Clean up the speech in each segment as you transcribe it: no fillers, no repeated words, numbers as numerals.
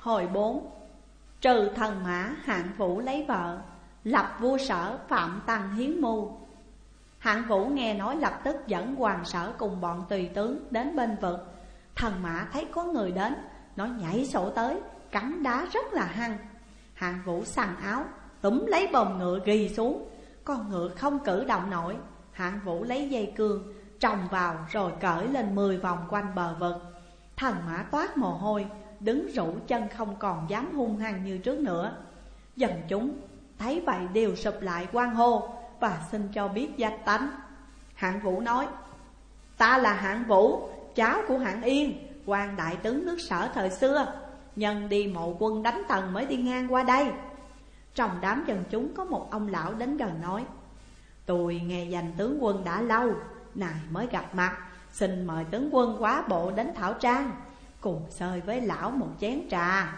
Hồi 4. Trừ thần mã Hạng Vũ lấy vợ, lập vua Sở Phạm Tăng hiến mưu. Hạng Vũ nghe nói lập tức dẫn Hoàng Sở cùng bọn tùy tướng đến bên vực. Thần mã thấy có người đến, nó nhảy sổ tới, cắn đá rất là hăng. Hạng Vũ săn áo, túm lấy bồng ngựa ghi xuống. Con ngựa không cử động nổi. Hạng Vũ lấy dây cương trồng vào rồi cởi lên 10 vòng quanh bờ vực. Thần mã toát mồ hôi, đứng rũ chân không còn dám hung hăng như trước nữa. Dân chúng thấy vậy đều sụp lại hoan hô và xin cho biết danh tánh. Hạng Vũ nói: ta là Hạng Vũ, cháu của Hạng Yên, quan đại tướng nước Sở thời xưa. Nhân đi mộ quân đánh Tần mới đi ngang qua đây. Trong đám dân chúng có một ông lão đến gần nói: tôi nghe danh tướng quân đã lâu, này mới gặp mặt, xin mời tướng quân quá bộ đến Thảo Trang, cùng xơi với lão một chén trà.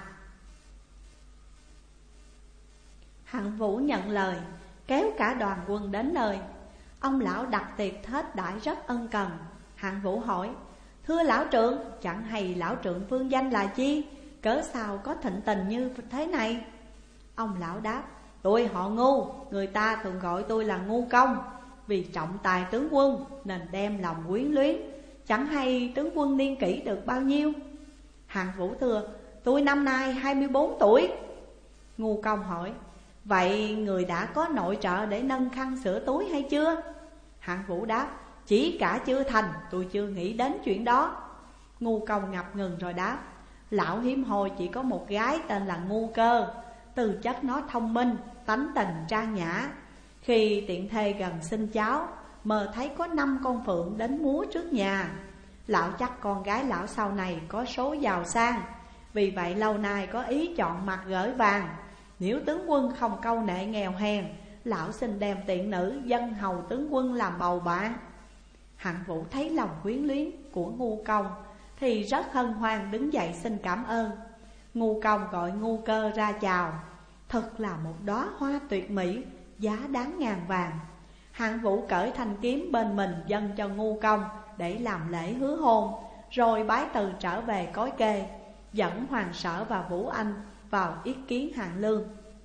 Hạng Vũ nhận lời, kéo cả đoàn quân đến nơi. Ông lão đặt tiệc hết đãi rất ân cần. Hạng Vũ hỏi: thưa lão trượng, chẳng hay lão trượng phương danh là chi, cớ sao có thịnh tình như thế này? Ông lão đáp: tôi họ Ngu, người ta thường gọi tôi là Ngu Công. Vì trọng tài tướng quân nên đem lòng quyến luyến. Chẳng hay tướng quân niên kỷ được bao nhiêu? Hạng Vũ thưa: tôi năm nay 24 tuổi. Ngu Công hỏi: vậy người đã có nội trợ để nâng khăn sửa túi hay chưa? Hạng Vũ đáp: chỉ cả chưa thành, tôi chưa nghĩ đến chuyện đó. Ngu Công ngập ngừng rồi đáp: lão hiếm hoi chỉ có một gái tên là Ngu Cơ. Từ chất nó thông minh, tánh tình trang nhã. Khi tiện thê gần sinh cháu, mơ thấy có 5 con phượng đến múa trước nhà. Lão chắc con gái lão sau này có số giàu sang, vì vậy lâu nay có ý chọn mặt gởi vàng. Nếu tướng quân không câu nệ nghèo hèn, lão xin đem tiện nữ dân hầu tướng quân làm bầu bạn. Hạng Vũ thấy lòng quyến luyến của Ngu Công thì rất hân hoan đứng dậy xin cảm ơn. Ngu Công gọi Ngu Cơ ra chào. Thật là một đóa hoa tuyệt mỹ, giá đáng ngàn vàng. Hạng Vũ cởi thanh kiếm bên mình dâng cho Ngu Công để làm lễ hứa hôn, rồi bái từ trở về cối kê, dẫn Hoàng Sở và Vũ Anh vào yết kiến Hạng Lương.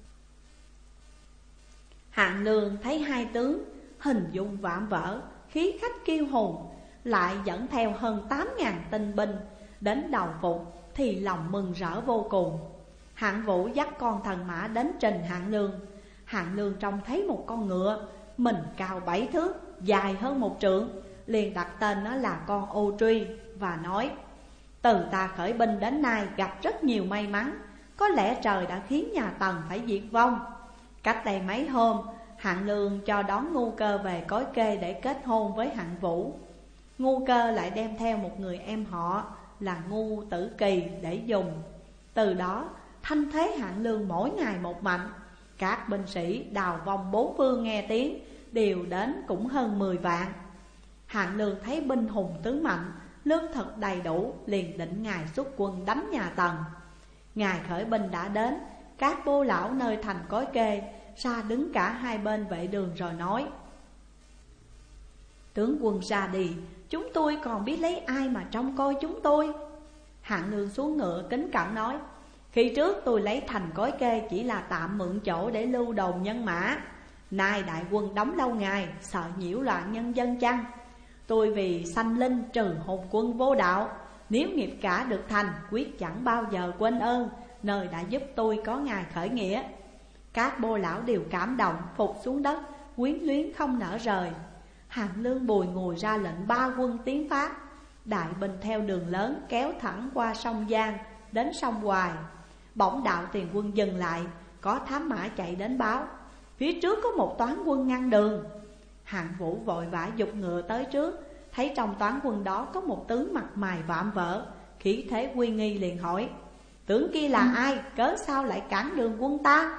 Hạng Lương thấy hai tướng hình dung vạm vỡ, khí khách kiêu hùng, lại dẫn theo hơn 8.000 tinh binh đến đầu phục, thì lòng mừng rỡ vô cùng. Hạng Vũ dắt con thần mã đến trình Hạng Lương. Hạng Lương trông thấy một con ngựa, mình cao 7 thước, dài hơn 1 trượng, liền đặt tên nó là con Ô Truy và nói: từ ta khởi binh đến nay gặp rất nhiều may mắn, có lẽ trời đã khiến nhà Tần phải diệt vong. Cách đây mấy hôm, Hạng Lương cho đón Ngu Cơ về cối kê để kết hôn với Hạng Vũ. Ngu Cơ lại đem theo một người em họ là Ngu Tử Kỳ để dùng. Từ đó thanh thế Hạng Lương mỗi ngày một mạnh. Các binh sĩ đào vòng 4 phương nghe tiếng đều đến cũng hơn 10 vạn. Hạng Lương thấy binh hùng tướng mạnh, lương thực đầy đủ, liền định ngày xuất quân đánh nhà Tần. Ngày khởi binh đã đến, các bô lão nơi thành cối kê ra đứng cả hai bên vệ đường rồi nói: tướng quân ra đi, chúng tôi còn biết lấy ai mà trông coi chúng tôi? Hạng Lương xuống ngựa kính cẩn nói: khi trước tôi lấy thành cối kê chỉ là tạm mượn chỗ để lưu đồn nhân mã. Nay đại quân đóng lâu ngày, sợ nhiễu loạn nhân dân chăng? Tôi vì sanh linh trừ hồn quân vô đạo, nếu nghiệp cả được thành, quyết chẳng bao giờ quên ơn nơi đã giúp tôi có ngày khởi nghĩa. Các bô lão đều cảm động, phục xuống đất, quyến luyến không nỡ rời. Hạng Lương bùi ngùi ra lệnh 3 quân tiến phát. Đại binh theo đường lớn kéo thẳng qua sông Giang đến sông Hoài. Bỗng đạo tiền quân dừng lại, có thám mã chạy đến báo: phía trước có một toán quân ngăn đường. Hạng Vũ vội vã giục ngựa tới trước, thấy trong toán quân đó có một tướng mặt mày vạm vỡ, khí thế uy nghi, liền hỏi: tướng kia là ai, cớ sao lại cản đường quân ta?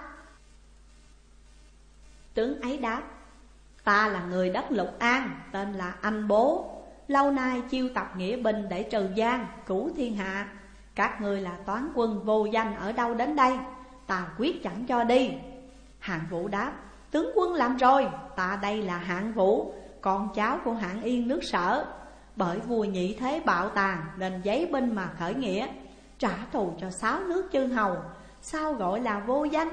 Tướng ấy đáp: ta là người đất Lục An, tên là Anh Bố, lâu nay chiêu tập nghĩa binh để trừ gian, cứu thiên hạ. Các ngươi là toán quân vô danh ở đâu đến đây, ta quyết chẳng cho đi. Hạng Vũ đáp: tướng quân làm rồi, ta đây là Hạng Vũ, con cháu của Hạng Yên nước Sở. Bởi vua nhị thế bạo tàn nên giấy binh mà khởi nghĩa. trả thù cho 6 nước chư hầu, sao gọi là vô danh?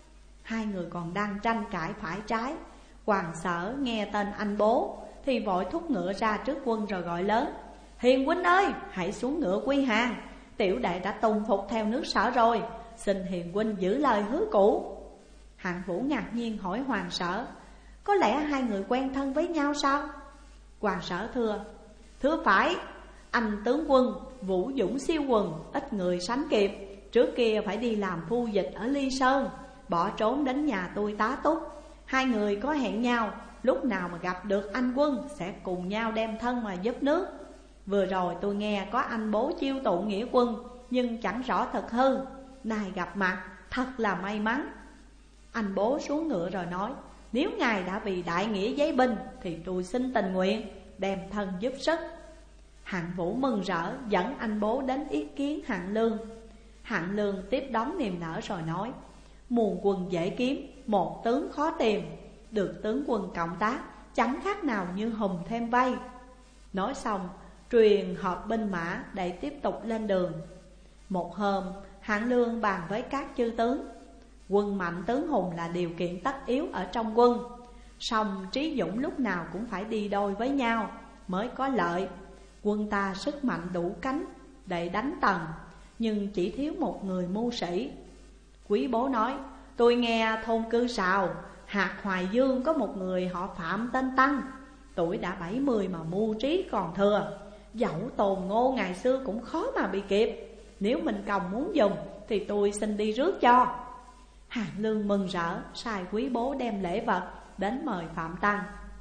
Hai người còn đang tranh cãi phải trái. Hoàng Sở nghe tên anh bố thì vội thúc ngựa ra trước quân rồi gọi lớn: Hiền huynh ơi, hãy xuống ngựa quy hàng. Tiểu đệ đã tùng phục theo nước Sở rồi, xin hiền huynh giữ lời hứa cũ. Hạng Vũ ngạc nhiên hỏi Hoàng Sở: Có lẽ hai người quen thân với nhau sao? Hoàng Sở thưa phải, anh tướng quân vũ dũng siêu quần, ít người sánh kịp. Trước kia phải đi làm phu dịch ở Ly Sơn, bỏ trốn đến nhà tôi tá túc. Hai người có hẹn nhau, lúc nào mà gặp được anh quân sẽ cùng nhau đem thân mà giúp nước. Vừa rồi tôi nghe có anh bố chiêu tụ nghĩa quân, nhưng chẳng rõ thật hư. Nay gặp mặt thật là may mắn. Anh bố xuống ngựa rồi nói: Nếu ngài đã vì đại nghĩa giấy binh thì tôi xin tình nguyện đem thân giúp sức. Hạng Vũ mừng rỡ dẫn anh bố đến ý kiến Hạng Lương. Hạng Lương tiếp đón niềm nở rồi nói: Muôn quân dễ kiếm, một tướng khó tìm. Được tướng quân cộng tác chẳng khác nào như hùng thêm vây. Nói xong truyền họp binh mã để tiếp tục lên đường. Một hôm Hạng Lương bàn với các chư tướng: Quân mạnh tướng hùng là điều kiện tất yếu ở trong quân, song trí dũng lúc nào cũng phải đi đôi với nhau mới có lợi. Quân ta sức mạnh đủ cánh để đánh Tần, nhưng chỉ thiếu một người mưu sĩ. Quý bố nói: Tôi nghe thôn Cư Sào, hạt Hoài Dương có một người họ Phạm tên Tăng, tuổi đã 70 mà mưu trí còn thừa. Dẫu Tôn Ngô ngày xưa cũng khó mà bị kịp. Nếu mình Còng muốn dùng thì tôi xin đi rước cho. Hạng Lương mừng rỡ sai quý bố đem lễ vật đến mời Phạm Tăng.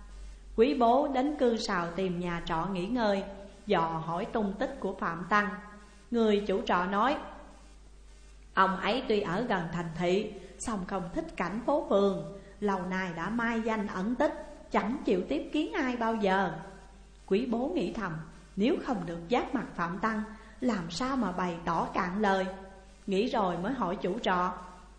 Quý bố đến Cư Sào tìm nhà trọ nghỉ ngơi, dò hỏi tung tích của Phạm Tăng. Người chủ trọ nói: Ông ấy tuy ở gần thành thị, song không thích cảnh phố phường, lâu nay đã mai danh ẩn tích, chẳng chịu tiếp kiến ai bao giờ. Quý bố nghĩ thầm: Nếu không được giáp mặt Phạm Tăng, làm sao mà bày tỏ cạn lời. Nghĩ rồi mới hỏi chủ trọ: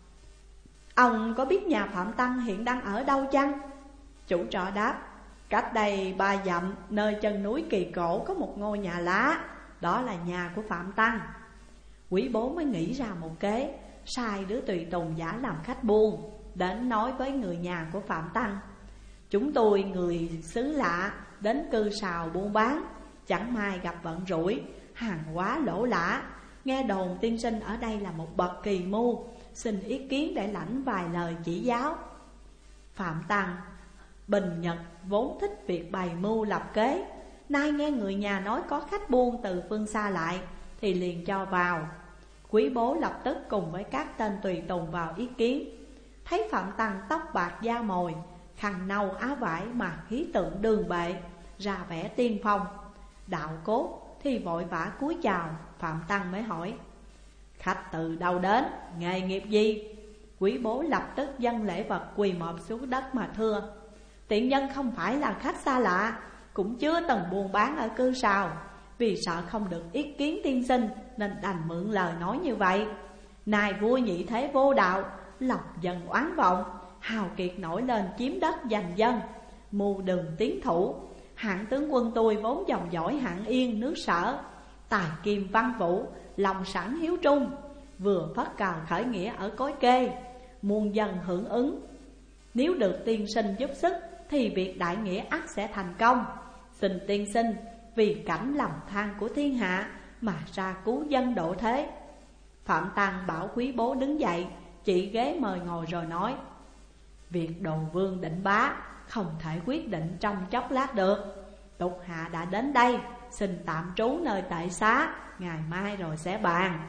Ông có biết nhà Phạm Tăng hiện đang ở đâu chăng? Chủ trọ đáp: Cách đây 3 dặm, nơi chân núi Kỳ Cổ có một ngôi nhà lá, đó là nhà của Phạm Tăng. Quý bố mới nghĩ ra một kế, sai đứa tùy tùng giả làm khách buôn đến nói với người nhà của Phạm Tăng: Chúng tôi người xứ lạ đến Cư Sào buôn bán, chẳng may gặp vận rủi, hàng hóa lỗ lã. Nghe đồn tiên sinh ở đây là một bậc kỳ mưu, xin ý kiến để lãnh vài lời chỉ giáo. Phạm Tăng Bình Nhật vốn thích việc bày mưu lập kế, nay nghe người nhà nói có khách buôn từ phương xa lại thì liền cho vào. Quý bố lập tức cùng với các tên tùy tùng vào ý kiến. Thấy Phạm Tăng tóc bạc da mồi, khăn nâu áo vải mà khí tượng đường bệ, ra vẻ tiên phong. Đạo cốt thì vội vã cúi chào. Phạm Tăng mới hỏi: Khách từ đâu đến, nghề nghiệp gì? Quý bố lập tức dâng lễ vật quỳ mọp xuống đất mà thưa: Tiện nhân không phải là khách xa lạ, cũng chưa từng buôn bán ở Cư Sào. Vì sợ không được ý kiến tiên sinh nên đành mượn lời nói như vậy. Nay vua Nhị Thế vô đạo, lòng dần oán vọng, hào kiệt nổi lên chiếm đất giành dân, mưu đường tiến thủ. Hạng tướng quân tôi vốn dòng dõi Hạng Yên nước Sở, tài kim văn vũ, lòng sẵn hiếu trung, vừa phất cờ khởi nghĩa ở Cối Kê, muôn dân hưởng ứng. Nếu được tiên sinh giúp sức thì việc đại nghĩa ắt sẽ thành công. Xin tiên sinh vì cảnh lầm than của thiên hạ mà ra cứu dân độ thế. Phạm Tăng bảo quý bố đứng dậy, chỉ ghế mời ngồi rồi nói: Việc đồ vương định bá không thể quyết định trong chốc lát được. Tục hạ đã đến đây, xin tạm trú nơi tại xá, ngày mai rồi sẽ bàn.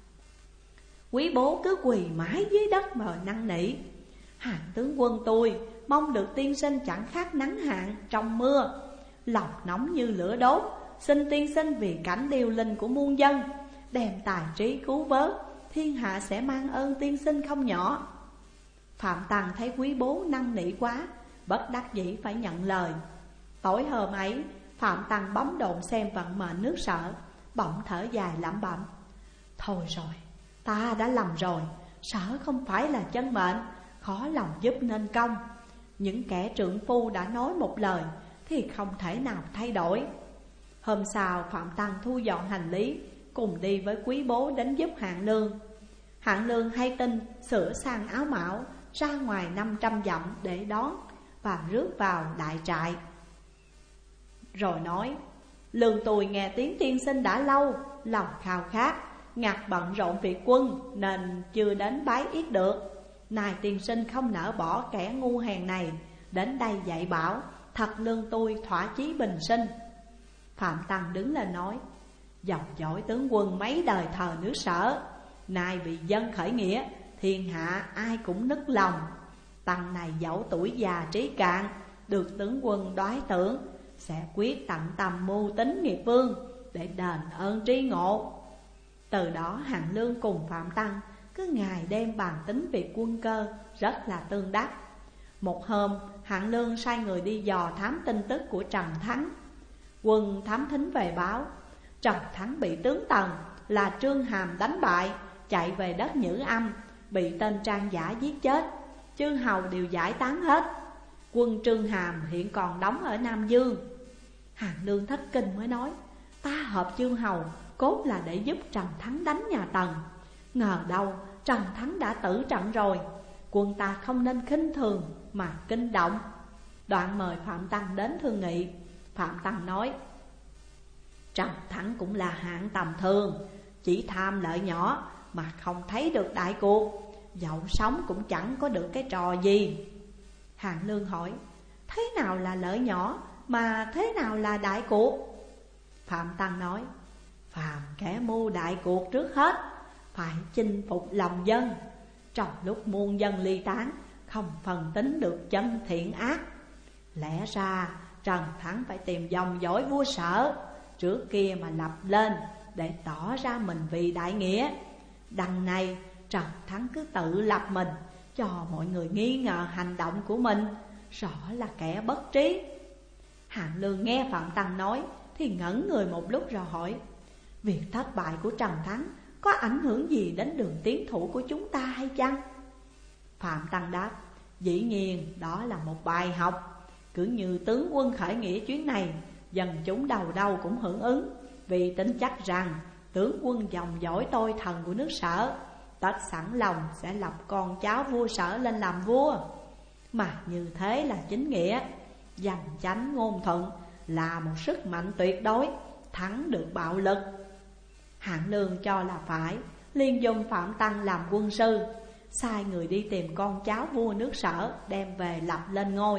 Quý bố cứ quỳ mãi dưới đất mà năn nỉ: Hạng tướng quân tôi mong được tiên sinh chẳng khác nắng hạn trong mưa, lòng nóng như lửa đốt. Xin tiên sinh vì cảnh điều linh của muôn dân, đem tài trí cứu vớt, thiên hạ sẽ mang ơn tiên sinh không nhỏ. Phạm Tăng thấy quý bố năn nỉ quá, bất đắc dĩ phải nhận lời. Tối hôm ấy, Phạm Tăng bấm độn xem vận mệnh nước Sở, bỗng thở dài lẩm bẩm: Thôi rồi, ta đã lầm rồi. Sở không phải là chân mệnh, khó lòng giúp nên công. Những kẻ trượng phu đã nói một lời thì không thể nào thay đổi. Hôm sau Phạm Tăng thu dọn hành lý, cùng đi với quý bố đến giúp Hạng Lương. Hạng Lương hay tin sửa sang áo mão, ra ngoài 500 dặm để đón và rước vào đại trại. Rồi nói: Lương tôi nghe tiếng tiên sinh đã lâu, lòng khao khát, ngặt bận rộn việc quân nên chưa đến bái yết được. Nay tiên sinh không nỡ bỏ kẻ ngu hèn này đến đây dạy bảo, thật lương tôi thỏa chí bình sinh. Phạm Tăng đứng lên nói: Dòng dõi tướng quân mấy đời thờ nước Sở, nay bị dân khởi nghĩa, thiên hạ ai cũng nức lòng. Tăng này dẫu tuổi già trí cạn, được tướng quân đoái tưởng, sẽ quyết tận tâm mưu tính nghiệp vương để đền ơn tri ngộ. Từ đó Hạng Lương cùng Phạm Tăng cứ ngày đêm bàn tính việc quân cơ, rất là tương đắc. Một hôm Hạng Lương sai người đi dò thám tin tức của Trần Thắng. Quân thám thính về báo Trần Thắng bị tướng Tần là Trương Hàm đánh bại, chạy về đất Nhữ Âm, bị tên Trang Giả giết chết, chư hầu đều giải tán hết. Quân Trương Hàm hiện còn đóng ở Nam Dương. Hạng Lương thất kinh mới nói: Ta hợp chư hầu cốt là để giúp Trần Thắng đánh nhà Tần, ngờ đâu Trần Thắng đã tử trận rồi. Quân ta không nên khinh thường mà kinh động. Đoạn mời Phạm Tăng đến thương nghị. Phạm Tăng nói: Trần Thắng cũng là hạng tầm thường, chỉ tham lợi nhỏ mà không thấy được đại cuộc, dẫu sống cũng chẳng có được cái trò gì. Hạng Lương hỏi: Thế nào là lợi nhỏ mà thế nào là đại cuộc? Phạm Tăng nói: Phàm kẻ mưu đại cuộc trước hết phải chinh phục lòng dân. Trong lúc muôn dân ly tán, không phần tính được chân thiện ác. Lẽ ra Trần Thắng phải tìm dòng dõi vua Sở trước kia mà lập lên, để tỏ ra mình vì đại nghĩa. Đằng này Trần Thắng cứ tự lập mình, cho mọi người nghi ngờ hành động của mình, rõ là kẻ bất trí. Hạng Lương nghe Phạm Tăng nói thì ngẩn người một lúc rồi hỏi: Việc thất bại của Trần Thắng có ảnh hưởng gì đến đường tiến thủ của chúng ta hay chăng? Phạm Tăng đáp: Dĩ nhiên đó là một bài học. Cứ như tướng quân khởi nghĩa chuyến này, dân chúng đầu đâu cũng hưởng ứng, vì tin chắc rằng tướng quân dòng dõi tôi thần của nước Sở tất sẵn lòng sẽ lập con cháu vua Sở lên làm vua. Mà như thế là chính nghĩa, dành chánh ngôn thuận, là một sức mạnh tuyệt đối, thắng được bạo lực. Hạng Lương cho là phải, liền dùng Phạm Tăng làm quân sư, sai người đi tìm con cháu vua nước Sở đem về lập lên ngôi.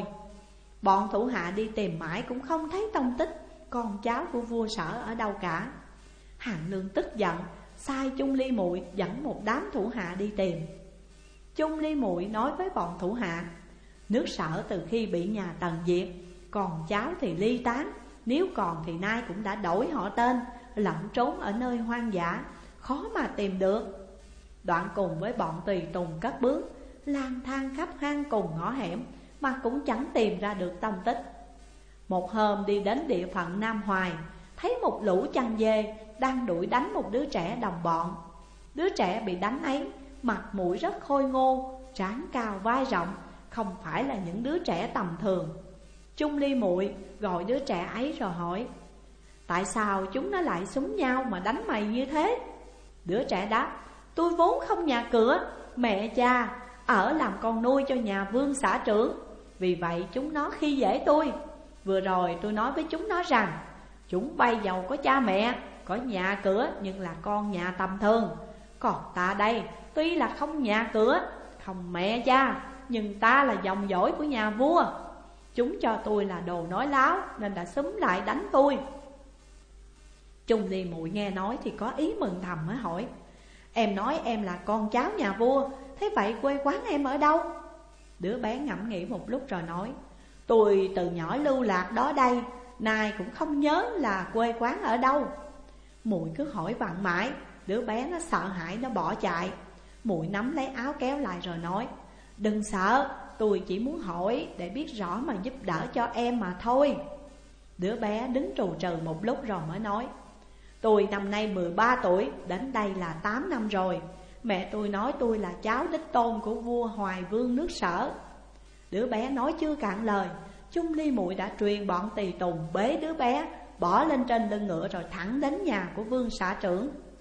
Bọn thủ hạ đi tìm mãi cũng không thấy tông tích con cháu của vua Sở ở đâu cả. Hạng Lương tức giận, sai Chung Ly Muội dẫn một đám thủ hạ đi tìm. Chung Ly Muội nói với bọn thủ hạ: Nước Sở từ khi bị nhà Tần diệt, còn cháu thì ly tán, nếu còn thì nay cũng đã đổi họ tên, lẩn trốn ở nơi hoang dã, khó mà tìm được. Đoạn cùng với bọn tùy tùng cất bước, lang thang khắp hang cùng ngõ hẻm mà cũng chẳng tìm ra được tông tích. Một hôm đi đến địa phận Nam Hoài, thấy một lũ chăn dê đang đuổi đánh một đứa trẻ đồng bọn. Đứa trẻ bị đánh ấy mặt mũi rất khôi ngô, trán cao vai rộng, không phải là những đứa trẻ tầm thường. Chung Ly Muội gọi đứa trẻ ấy rồi hỏi: Tại sao chúng nó lại súng nhau mà đánh mày như thế? Đứa trẻ đáp: Tôi vốn không nhà cửa, mẹ cha ở làm con nuôi cho nhà vương xã trưởng, vì vậy chúng nó khi dễ tôi. Vừa rồi tôi nói với chúng nó rằng chúng bay giàu có cha mẹ, có nhà cửa, nhưng là con nhà tầm thường. Còn ta đây tuy là không nhà cửa, không mẹ cha, nhưng ta là dòng dõi của nhà vua. Chúng cho tôi là đồ nói láo nên đã xúm lại đánh tôi. Chung Ly Muội nghe nói thì có ý mừng thầm mới hỏi: Em nói em là con cháu nhà vua, thế vậy quê quán em ở đâu? Đứa bé ngẫm nghĩ một lúc rồi nói: Tôi từ nhỏ lưu lạc đó đây, nay cũng không nhớ là quê quán ở đâu. Muội cứ hỏi vặn mãi, đứa bé nó sợ hãi nó bỏ chạy. Muội nắm lấy áo kéo lại rồi nói: Đừng sợ, tôi chỉ muốn hỏi để biết rõ mà giúp đỡ cho em mà thôi. Đứa bé đứng trù trừ một lúc rồi mới nói: Tôi năm nay 13 tuổi, đến đây là 8 năm rồi. Mẹ tôi nói tôi là cháu đích tôn của vua Hoài Vương nước Sở. Đứa bé nói chưa cạn lời, Chung Ly Muội đã truyền bọn tùy tùng bế đứa bé bỏ lên trên lưng ngựa rồi thẳng đến nhà của vương xã trưởng.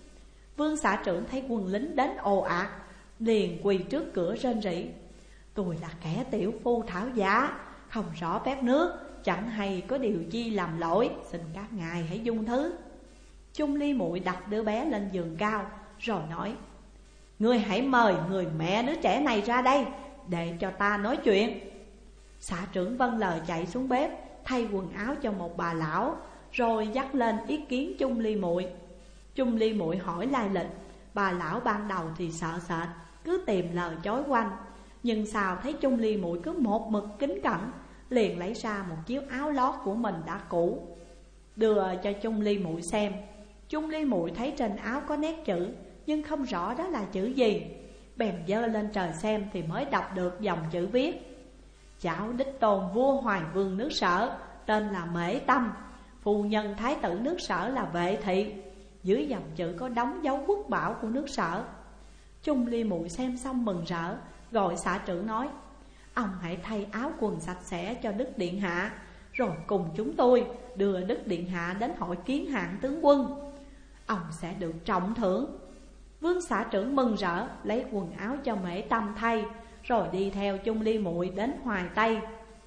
Vương xã trưởng thấy quân lính đến ồ ạt, liền quỳ trước cửa rên rỉ: tôi là kẻ tiểu phu thảo giá, không rõ phép nước, chẳng hay có điều chi làm lỗi, xin các ngài hãy dung thứ. Chung Ly Muội đặt đứa bé lên giường cao rồi nói: ngươi hãy mời người mẹ đứa trẻ này ra đây để cho ta nói chuyện. Xã trưởng vâng lời chạy xuống bếp, thay quần áo cho một bà lão, rồi dắt lên ý kiến Chung Ly Muội. Chung Ly Muội hỏi lai lịch, bà lão ban đầu thì sợ sệt, cứ tìm lời chối quanh. Nhưng sao thấy Chung Ly Muội cứ một mực kính cẩn, liền lấy ra một chiếc áo lót của mình đã cũ, đưa cho Chung Ly Muội xem. Chung Ly Muội thấy trên áo có nét chữ, nhưng không rõ đó là chữ gì. Bèn giơ lên trời xem thì mới đọc được dòng chữ viết: cháu đích tôn vua Hoài Vương nước Sở, tên là Mễ Tâm, phu nhân thái tử nước Sở là Vệ Thị. Dưới dòng chữ có đóng dấu quốc bảo của nước Sở. Chung Ly Muội xem xong mừng rỡ, gọi xã trưởng nói: ông hãy thay áo quần sạch sẽ cho Đức Điện Hạ, rồi cùng chúng tôi đưa Đức Điện Hạ đến hội kiến hạng tướng quân. Ông sẽ được trọng thưởng. Vương xã trưởng mừng rỡ, lấy quần áo cho Mễ Tâm thay, rồi đi theo Chung Ly Muội đến Hoài Tây.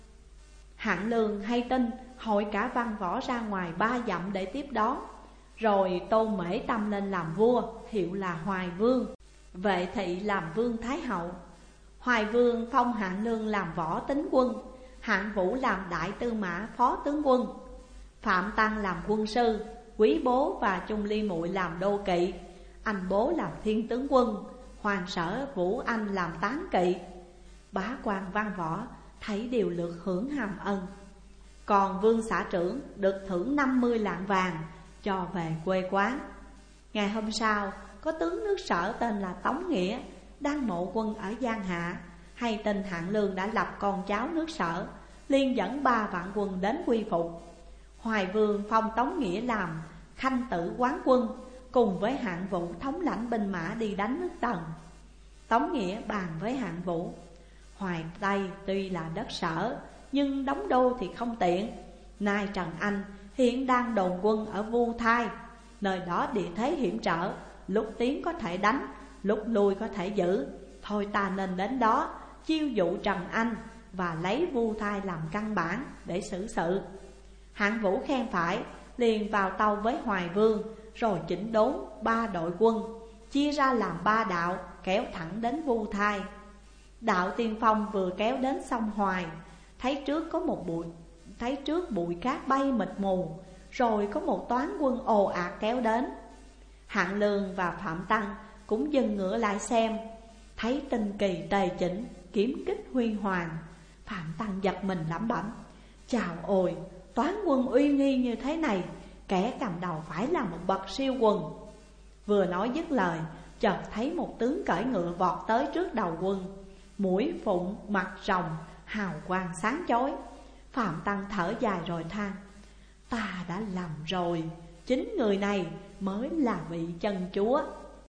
Hạng Lương hay tin, hội cả văn võ ra ngoài 3 dặm để tiếp đón, rồi tôn Mễ Tâm lên làm vua, hiệu là Hoài Vương. Vệ Thị làm vương thái hậu. Hoài Vương phong Hạng Lương làm võ tính quân, Hạng Vũ làm đại tư mã phó tướng quân, Phạm Tăng làm quân sư, Quý bố và Chung Ly Muội làm đô kỵ, anh bố làm thiên tướng quân, Hoàng Sở Vũ Anh làm tán kỵ. Bá quan văn võ thấy đều lượt hưởng hàm ân. Còn Vương xã trưởng được thưởng 50 lạng vàng, cho về quê quán. Ngày hôm sau, có tướng nước Sở tên là Tống Nghĩa đang mộ quân ở Giang Hạ, hay tin Hạng Lương đã lập con cháu nước Sở, liền dẫn 3 vạn quân đến quy phục. Hoài Vương phong Tống Nghĩa làm khanh tử quán quân, cùng với Hạng Vũ thống lãnh binh mã đi đánh nước Tần. Tống Nghĩa bàn với Hạng Vũ: Hoài Tây tuy là đất Sở, nhưng đóng đô thì không tiện. Nay Trần Anh hiện đang đồn quân ở Vu Thai, nơi đó địa thế hiểm trở, lúc tiến có thể đánh, lúc lui có thể giữ. Thôi ta nên đến đó chiêu dụ Trần Anh, và lấy Vu Thai làm căn bản để xử sự. Hạng Vũ khen phải, liền vào tâu với Hoài Vương, rồi chỉnh đốn 3 đội quân, chia ra làm 3 đạo, kéo thẳng đến Vu Thai. Đạo tiên phong vừa kéo đến sông Hoài, thấy trước bụi cát bay mịt mù, rồi có một toán quân ồ ạt kéo đến. Hạng Lương và Phạm Tăng cũng dừng ngựa lại xem, thấy tinh kỳ tề chỉnh, kiếm kích huy hoàng. Phạm Tăng giật mình lẩm bẩm: chào ôi, toán quân uy nghi như thế này, kẻ cầm đầu phải là một bậc siêu quần. Vừa nói dứt lời, chợt thấy một tướng cưỡi ngựa vọt tới trước đầu quân, mũi phụng mặt rồng, hào quang sáng chói. Phạm Tăng thở dài rồi than: ta đã lầm rồi, chính người này mới là vị chân chúa.